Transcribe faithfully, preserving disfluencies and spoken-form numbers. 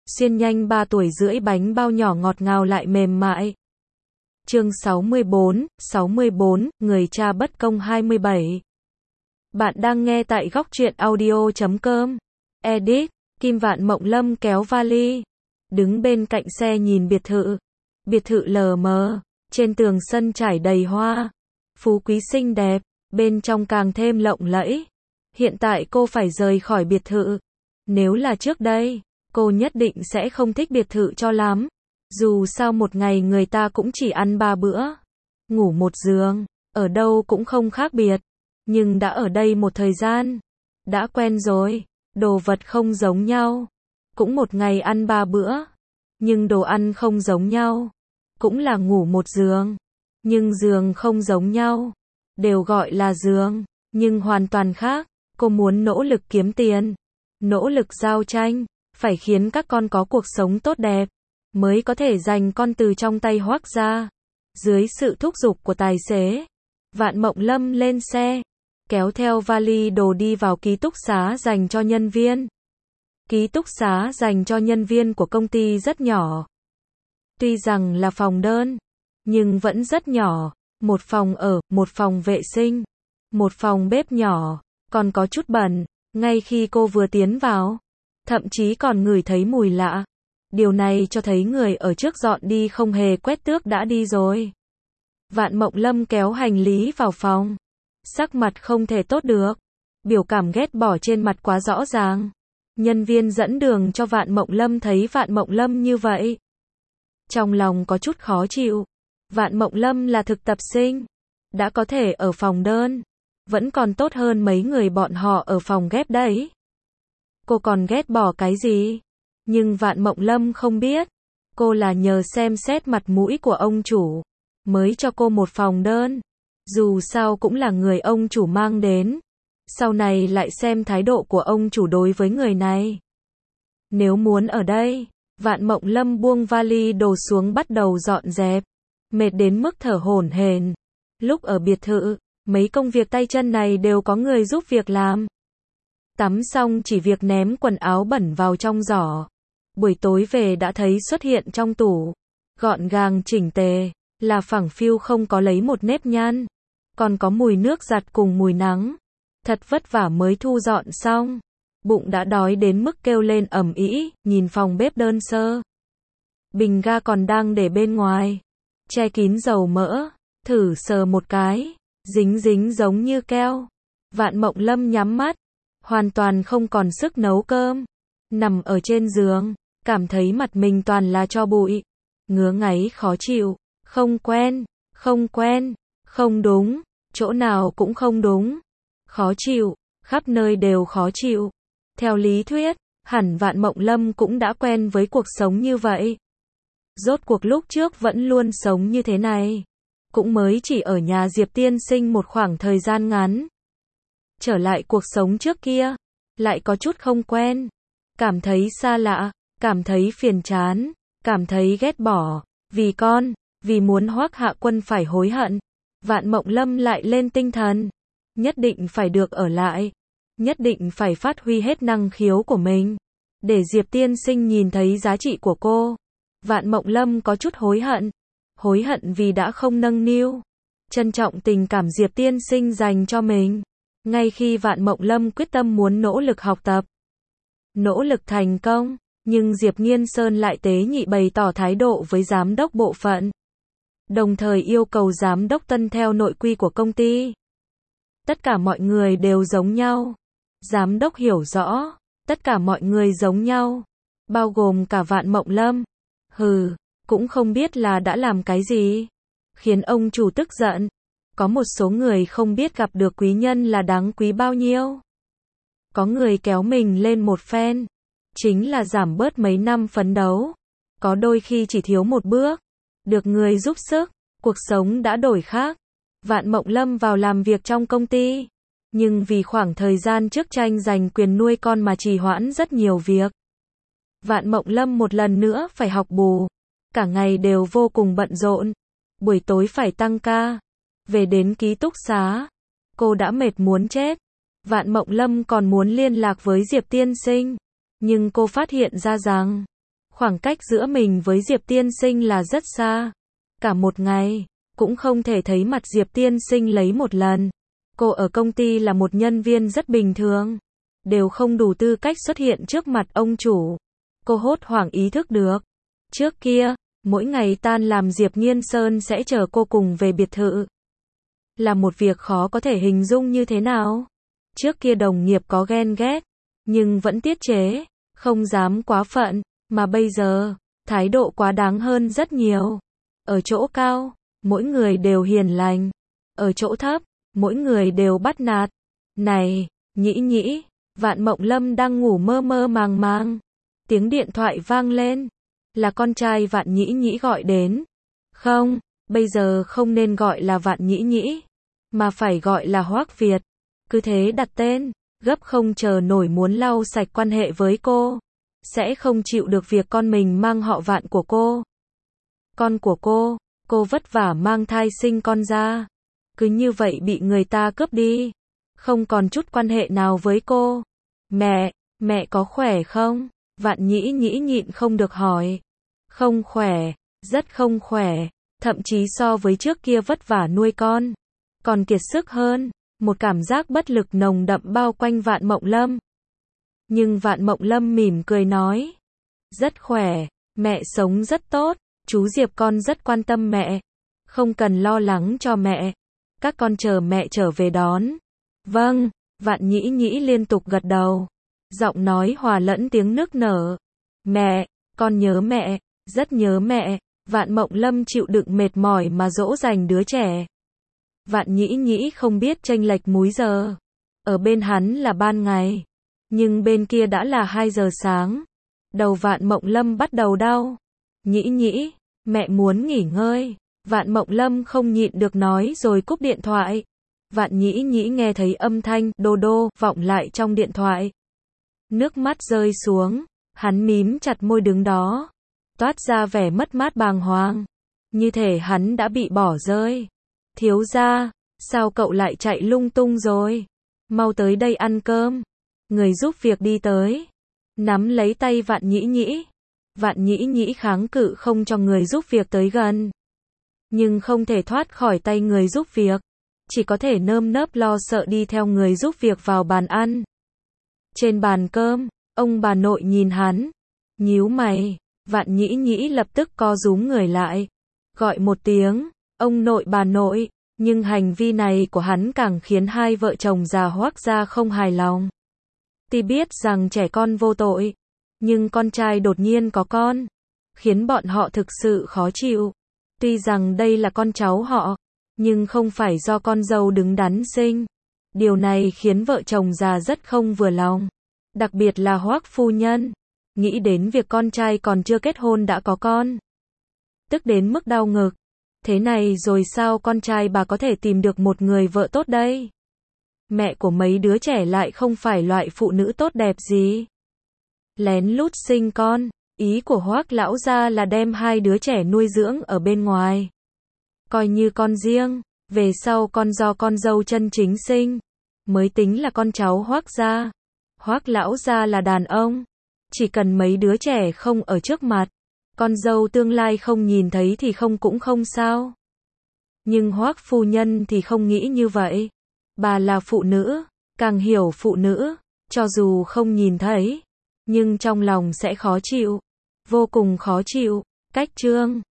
Xiên nhanh ba tuổi rưỡi bánh bao nhỏ ngọt ngào lại mềm mại. Chương sáu mươi bốn, sáu mươi bốn, người cha bất công hai mươi bảy. Bạn đang nghe tại góc truyện audio chấm com. Edit, Kim Vạn Mộng Lâm kéo vali, đứng bên cạnh xe nhìn biệt thự. Biệt thự lờ mờ, trên tường sân trải đầy hoa, phú quý xinh đẹp, bên trong càng thêm lộng lẫy. Hiện tại cô phải rời khỏi biệt thự. Nếu là trước đây, cô nhất định sẽ không thích biệt thự cho lắm. Dù sao một ngày người ta cũng chỉ ăn ba bữa, ngủ một giường, ở đâu cũng không khác biệt. Nhưng đã ở đây một thời gian, đã quen rồi, đồ vật không giống nhau. Cũng một ngày ăn ba bữa, nhưng đồ ăn không giống nhau. Cũng là ngủ một giường, nhưng giường không giống nhau. Đều gọi là giường, nhưng hoàn toàn khác. Cô muốn nỗ lực kiếm tiền, nỗ lực giao tranh, phải khiến các con có cuộc sống tốt đẹp, mới có thể giành con từ trong tay Hoác ra. Dưới sự thúc giục của tài xế, Vạn Mộng Lâm lên xe, kéo theo vali đồ đi vào ký túc xá dành cho nhân viên. Ký túc xá dành cho nhân viên của công ty rất nhỏ. Tuy rằng là phòng đơn, nhưng vẫn rất nhỏ. Một phòng ở, một phòng vệ sinh, một phòng bếp nhỏ, còn có chút bẩn. Ngay khi cô vừa tiến vào, thậm chí còn ngửi thấy mùi lạ. Điều này cho thấy người ở trước dọn đi không hề quét tước đã đi rồi. Vạn Mộng Lâm kéo hành lý vào phòng. Sắc mặt không thể tốt được. Biểu cảm ghét bỏ trên mặt quá rõ ràng. Nhân viên dẫn đường cho Vạn Mộng Lâm thấy Vạn Mộng Lâm như vậy, trong lòng có chút khó chịu. Vạn Mộng Lâm là thực tập sinh, đã có thể ở phòng đơn, vẫn còn tốt hơn mấy người bọn họ ở phòng ghép đấy. Cô còn ghét bỏ cái gì? Nhưng Vạn Mộng Lâm không biết, cô là nhờ xem xét mặt mũi của ông chủ, mới cho cô một phòng đơn. Dù sao cũng là người ông chủ mang đến. Sau này lại xem thái độ của ông chủ đối với người này. Nếu muốn ở đây, Vạn Mộng Lâm buông vali đồ xuống bắt đầu dọn dẹp. Mệt đến mức thở hổn hển. Lúc ở biệt thự, mấy công việc tay chân này đều có người giúp việc làm. Tắm xong chỉ việc ném quần áo bẩn vào trong giỏ. Buổi tối về đã thấy xuất hiện trong tủ. Gọn gàng chỉnh tề, là phẳng phiu không có lấy một nếp nhăn. Còn có mùi nước giặt cùng mùi nắng. Thật vất vả mới thu dọn xong. Bụng đã đói đến mức kêu lên ầm ĩ, nhìn phòng bếp đơn sơ. Bình ga còn đang để bên ngoài, che kín dầu mỡ, thử sờ một cái, dính dính giống như keo. Vạn Mộng Lâm nhắm mắt, hoàn toàn không còn sức nấu cơm. Nằm ở trên giường, cảm thấy mặt mình toàn là tro bụi. Ngứa ngáy khó chịu, không quen, không quen, không đúng, chỗ nào cũng không đúng. Khó chịu, khắp nơi đều khó chịu. Theo lý thuyết, hẳn Vạn Mộng Lâm cũng đã quen với cuộc sống như vậy. Rốt cuộc lúc trước vẫn luôn sống như thế này. Cũng mới chỉ ở nhà Diệp tiên sinh một khoảng thời gian ngắn. Trở lại cuộc sống trước kia, lại có chút không quen. Cảm thấy xa lạ, cảm thấy phiền chán, cảm thấy ghét bỏ. Vì con, vì muốn Hoác Hạ Quân phải hối hận. Vạn Mộng Lâm lại lên tinh thần. Nhất định phải được ở lại. Nhất định phải phát huy hết năng khiếu của mình. Để Diệp tiên sinh nhìn thấy giá trị của cô. Vạn Mộng Lâm có chút hối hận. Hối hận vì đã không nâng niu, trân trọng tình cảm Diệp tiên sinh dành cho mình. Ngay khi Vạn Mộng Lâm quyết tâm muốn nỗ lực học tập, nỗ lực thành công, nhưng Diệp Nghiên Sơn lại tế nhị bày tỏ thái độ với giám đốc bộ phận. Đồng thời yêu cầu giám đốc tuân theo nội quy của công ty. Tất cả mọi người đều giống nhau. Giám đốc hiểu rõ, tất cả mọi người giống nhau, bao gồm cả Vạn Mộng Lâm. Hừ, cũng không biết là đã làm cái gì, khiến ông chủ tức giận. Có một số người không biết gặp được quý nhân là đáng quý bao nhiêu. Có người kéo mình lên một phen, chính là giảm bớt mấy năm phấn đấu. Có đôi khi chỉ thiếu một bước, được người giúp sức, cuộc sống đã đổi khác. Vạn Mộng Lâm vào làm việc trong công ty, nhưng vì khoảng thời gian trước tranh giành quyền nuôi con mà trì hoãn rất nhiều việc. Vạn Mộng Lâm một lần nữa phải học bù, cả ngày đều vô cùng bận rộn. Buổi tối phải tăng ca, về đến ký túc xá, cô đã mệt muốn chết. Vạn Mộng Lâm còn muốn liên lạc với Diệp tiên sinh, nhưng cô phát hiện ra rằng Khoảng cách giữa mình với Diệp tiên sinh là rất xa. Cả một ngày, cũng không thể thấy mặt Diệp tiên sinh lấy một lần. Cô ở công ty là một nhân viên rất bình thường, đều không đủ tư cách xuất hiện trước mặt ông chủ. Cô hốt hoảng ý thức được. Trước kia, mỗi ngày tan làm Diệp Nghiên Sơn sẽ chờ cô cùng về biệt thự. Là một việc khó có thể hình dung như thế nào. Trước kia đồng nghiệp có ghen ghét, nhưng vẫn tiết chế, không dám quá phận, mà bây giờ, thái độ quá đáng hơn rất nhiều. Ở chỗ cao, mỗi người đều hiền lành. Ở chỗ thấp, mỗi người đều bắt nạt. Này, Nhĩ Nhĩ, Vạn Mộng Lâm đang ngủ mơ mơ màng màng. Tiếng điện thoại vang lên. Là con trai Vạn Nhĩ Nhĩ gọi đến. Không, bây giờ không nên gọi là Vạn Nhĩ Nhĩ, mà phải gọi là Hoắc Việt. Cứ thế đặt tên, gấp không chờ nổi muốn lau sạch quan hệ với cô. Sẽ không chịu được việc con mình mang họ Vạn của cô. Con của cô, cô vất vả mang thai sinh con ra. Cứ như vậy bị người ta cướp đi. Không còn chút quan hệ nào với cô. Mẹ, mẹ có khỏe không? Vạn Nhĩ Nhĩ nhịn không được hỏi. Không khỏe, rất không khỏe. Thậm chí so với trước kia vất vả nuôi con, còn kiệt sức hơn. Một cảm giác bất lực nồng đậm bao quanh Vạn Mộng Lâm. Nhưng Vạn Mộng Lâm mỉm cười nói. Rất khỏe, mẹ sống rất tốt. Chú Diệp con rất quan tâm mẹ. Không cần lo lắng cho mẹ. Các con chờ mẹ trở về đón. Vâng, Vạn Nhĩ Nhĩ liên tục gật đầu. Giọng nói hòa lẫn tiếng nức nở. Mẹ, con nhớ mẹ, rất nhớ mẹ. Vạn Mộng Lâm chịu đựng mệt mỏi mà dỗ dành đứa trẻ. Vạn Nhĩ Nhĩ không biết chênh lệch múi giờ. Ở bên hắn là ban ngày, nhưng bên kia đã là hai giờ sáng. Đầu Vạn Mộng Lâm bắt đầu đau. Nhĩ Nhĩ, mẹ muốn nghỉ ngơi. Vạn Mộng Lâm không nhịn được nói rồi cúp điện thoại. Vạn Nhĩ Nhĩ nghe thấy âm thanh đô đô vọng lại trong điện thoại. Nước mắt rơi xuống, hắn mím chặt môi đứng đó, toát ra vẻ mất mát bàng hoàng, như thể hắn đã bị bỏ rơi. Thiếu gia, sao cậu lại chạy lung tung rồi? Mau tới đây ăn cơm. Người giúp việc đi tới, nắm lấy tay Vạn Nhĩ Nhĩ. Vạn Nhĩ Nhĩ kháng cự không cho người giúp việc tới gần, nhưng không thể thoát khỏi tay người giúp việc, chỉ có thể nơm nớp lo sợ đi theo người giúp việc vào bàn ăn. Trên bàn cơm, ông bà nội nhìn hắn, nhíu mày. Vạn Nhĩ Nhĩ lập tức co rúm người lại, gọi một tiếng, ông nội bà nội, nhưng hành vi này của hắn càng khiến hai vợ chồng già Hoắc gia không hài lòng. Tuy biết rằng trẻ con vô tội, nhưng con trai đột nhiên có con, khiến bọn họ thực sự khó chịu. Tuy rằng đây là con cháu họ, nhưng không phải do con dâu đứng đắn sinh. Điều này khiến vợ chồng già rất không vừa lòng. Đặc biệt là Hoắc phu nhân, nghĩ đến việc con trai còn chưa kết hôn đã có con, tức đến mức đau ngực. Thế này rồi sao con trai bà có thể tìm được một người vợ tốt đây? Mẹ của mấy đứa trẻ lại không phải loại phụ nữ tốt đẹp gì. Lén lút sinh con, ý của Hoắc lão gia là đem hai đứa trẻ nuôi dưỡng ở bên ngoài, coi như con riêng, về sau con do con dâu chân chính sinh, mới tính là con cháu Hoắc gia. Hoắc lão gia là đàn ông, chỉ cần mấy đứa trẻ không ở trước mặt, con dâu tương lai không nhìn thấy thì không cũng không sao. Nhưng Hoắc phu nhân thì không nghĩ như vậy. Bà là phụ nữ, càng hiểu phụ nữ, cho dù không nhìn thấy, nhưng trong lòng sẽ khó chịu, vô cùng khó chịu. Cách chương